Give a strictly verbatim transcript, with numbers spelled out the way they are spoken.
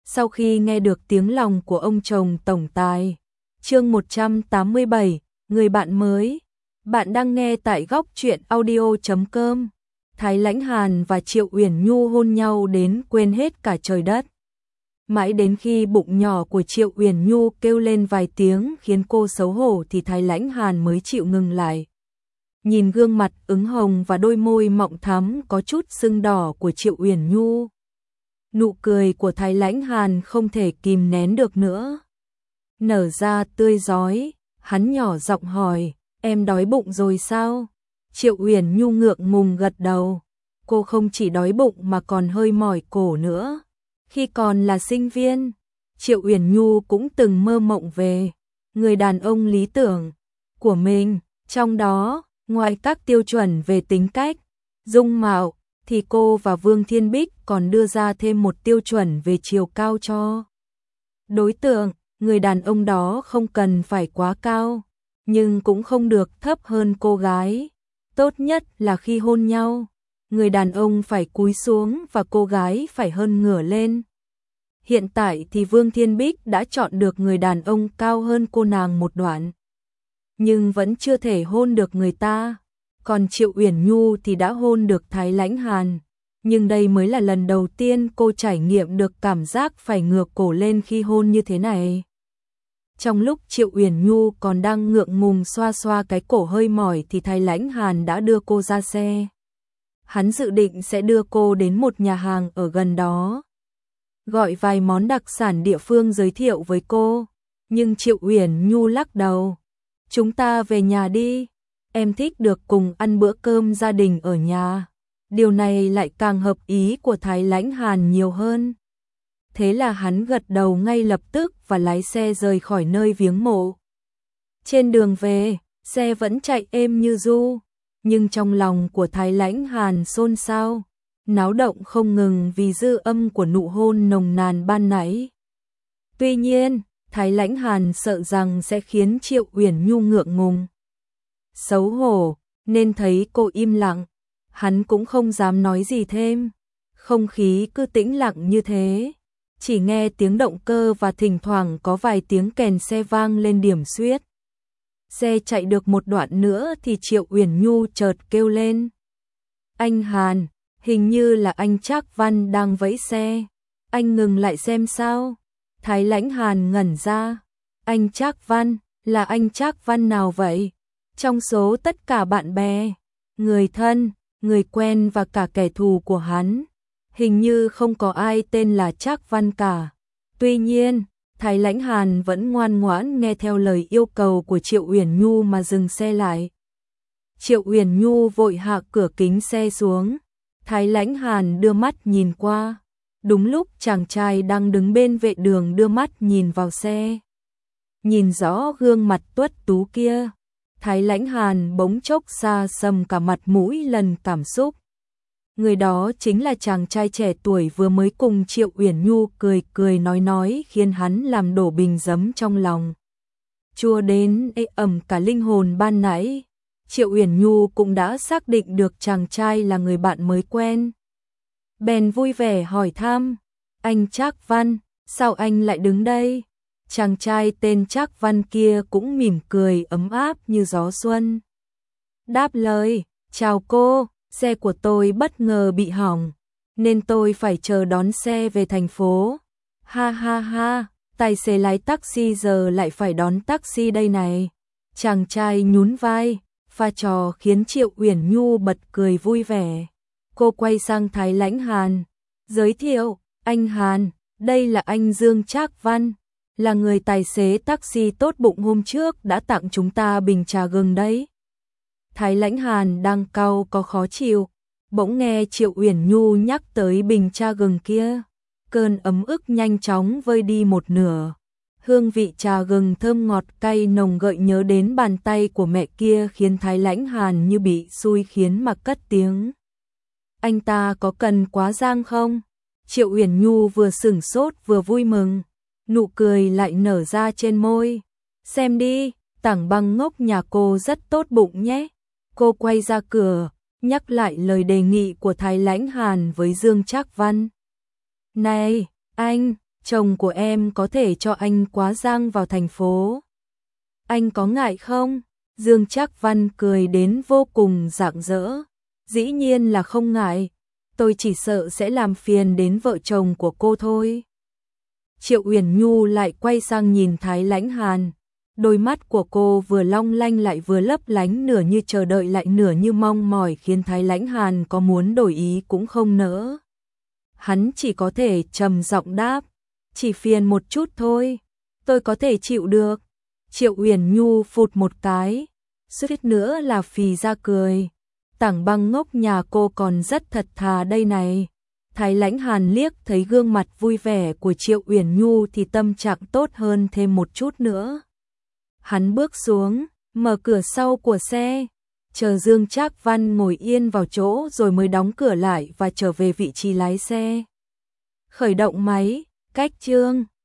sau khi nghe được tiếng lòng của ông chồng tổng tài. Chương một trăm tám mươi bảy, người bạn mới. Bạn đang nghe tại góc truyện audio chấm com. Thái Lãnh Hàn và Triệu Uyển Nhu hôn nhau đến quên hết cả trời đất. Mãi đến khi bụng nhỏ của Triệu Uyển Nhu kêu lên vài tiếng khiến cô xấu hổ thì Thái Lãnh Hàn mới chịu ngừng lại. Nhìn gương mặt ửng hồng và đôi môi mọng thắm có chút sưng đỏ của Triệu Uyển Nhu, nụ cười của Thái Lãnh Hàn không thể kìm nén được nữa. Nở ra tươi rói, hắn nhỏ giọng hỏi, em đói bụng rồi sao? Triệu Uyển Nhu ngượng ngùng gật đầu. Cô không chỉ đói bụng mà còn hơi mỏi cổ nữa. Khi còn là sinh viên, Triệu Uyển Nhu cũng từng mơ mộng về người đàn ông lý tưởng của mình. Trong đó, ngoài các tiêu chuẩn về tính cách, dung mạo, thì cô và Vương Thiên Bích còn đưa ra thêm một tiêu chuẩn về chiều cao cho đối tượng. Người đàn ông đó không cần phải quá cao, nhưng cũng không được thấp hơn cô gái. Tốt nhất là khi hôn nhau, người đàn ông phải cúi xuống và cô gái phải hơn ngửa lên. Hiện tại thì Vương Thiên Bích đã chọn được người đàn ông cao hơn cô nàng một đoạn, nhưng vẫn chưa thể hôn được người ta. Còn Triệu Uyển Nhu thì đã hôn được Thái Lãnh Hàn, nhưng đây mới là lần đầu tiên cô trải nghiệm được cảm giác phải ngược cổ lên khi hôn như thế này. Trong lúc Triệu Uyển Nhu còn đang ngượng ngùng xoa xoa cái cổ hơi mỏi thì Thái Lãnh Hàn đã đưa cô ra xe. Hắn dự định sẽ đưa cô đến một nhà hàng ở gần đó, gọi vài món đặc sản địa phương giới thiệu với cô, nhưng Triệu Uyển Nhu lắc đầu. Chúng ta về nhà đi, em thích được cùng ăn bữa cơm gia đình ở nhà. Điều này lại càng hợp ý của Thái Lãnh Hàn nhiều hơn. Thế là hắn gật đầu ngay lập tức và lái xe rời khỏi nơi viếng mộ. Trên đường về, xe vẫn chạy êm như ru, nhưng trong lòng của Thái Lãnh Hàn xôn xao, náo động không ngừng vì dư âm của nụ hôn nồng nàn ban nãy. Tuy nhiên, Thái Lãnh Hàn sợ rằng sẽ khiến Triệu Uyển Nhu ngượng ngùng, xấu hổ, nên thấy cô im lặng, hắn cũng không dám nói gì thêm. Không khí cứ tĩnh lặng như thế, chỉ nghe tiếng động cơ và thỉnh thoảng có vài tiếng kèn xe vang lên điểm xuyết. Xe chạy được một đoạn nữa thì Triệu Uyển Nhu chợt kêu lên. Anh Hàn, hình như là anh Trác Văn đang vẫy xe. Anh ngừng lại xem sao? Thái Lãnh Hàn ngẩn ra. Anh Trác Văn, là anh Trác Văn nào vậy? Trong số tất cả bạn bè, người thân, người quen và cả kẻ thù của hắn, hình như không có ai tên là Trác Văn cả. Tuy nhiên, Thái Lãnh Hàn vẫn ngoan ngoãn nghe theo lời yêu cầu của Triệu Uyển Nhu mà dừng xe lại. Triệu Uyển Nhu vội hạ cửa kính xe xuống. Thái Lãnh Hàn đưa mắt nhìn qua. Đúng lúc chàng trai đang đứng bên vệ đường đưa mắt nhìn vào xe, nhìn rõ gương mặt tuấn tú kia, Thái Lãnh Hàn bỗng chốc xa sầm cả mặt mũi lần cảm xúc. Người đó chính là chàng trai trẻ tuổi vừa mới cùng Triệu Uyển Nhu cười cười nói nói khiến hắn làm đổ bình giấm trong lòng. Chua đến ê ẩm cả linh hồn ban nãy. Triệu Uyển Nhu cũng đã xác định được chàng trai là người bạn mới quen. Bèn vui vẻ hỏi thăm, anh Trác Văn, sao anh lại đứng đây? Chàng trai tên Trác Văn kia cũng mỉm cười ấm áp như gió xuân. Đáp lời, chào cô, xe của tôi bất ngờ bị hỏng, nên tôi phải chờ đón xe về thành phố. Ha ha ha, tài xế lái taxi giờ lại phải đón taxi đây này. Chàng trai nhún vai, pha trò khiến Triệu Uyển Nhu bật cười vui vẻ. Cô quay sang Thái Lãnh Hàn, giới thiệu, anh Hàn, đây là anh Dương Trác Văn, là người tài xế taxi tốt bụng hôm trước đã tặng chúng ta bình trà gừng đấy. Thái Lãnh Hàn đang cau có khó chịu, bỗng nghe Triệu Uyển Nhu nhắc tới bình trà gừng kia. Cơn ấm ức nhanh chóng vơi đi một nửa. Hương vị trà gừng thơm ngọt cay nồng gợi nhớ đến bàn tay của mẹ kia khiến Thái Lãnh Hàn như bị xui khiến mà cất tiếng. Anh ta có cần quá giang không? Triệu Uyển Nhu vừa sửng sốt vừa vui mừng, nụ cười lại nở ra trên môi. Xem đi, Tảng Băng ngốc nhà cô rất tốt bụng nhé. Cô quay ra cửa, nhắc lại lời đề nghị của Thái Lãnh Hàn với Dương Trác Văn. Này, anh, chồng của em có thể cho anh quá giang vào thành phố. Anh có ngại không? Dương Trác Văn cười đến vô cùng rạng rỡ. Dĩ nhiên là không ngại, tôi chỉ sợ sẽ làm phiền đến vợ chồng của cô thôi. Triệu Uyển Nhu lại quay sang nhìn Thái Lãnh Hàn. Đôi mắt của cô vừa long lanh lại vừa lấp lánh, nửa như chờ đợi lại nửa như mong mỏi, khiến Thái Lãnh Hàn có muốn đổi ý cũng không nỡ. Hắn chỉ có thể trầm giọng đáp, chỉ phiền một chút thôi, tôi có thể chịu được. Triệu Uyển Nhu phụt một cái, suýt nữa là phì ra cười. Tảng Băng ngốc nhà cô còn rất thật thà đây này. Thái Lãnh Hàn liếc thấy gương mặt vui vẻ của Triệu Uyển Nhu thì tâm trạng tốt hơn thêm một chút nữa. Hắn bước xuống, mở cửa sau của xe, chờ Dương Trác Văn ngồi yên vào chỗ rồi mới đóng cửa lại và trở về vị trí lái xe. Khởi động máy, cách chương.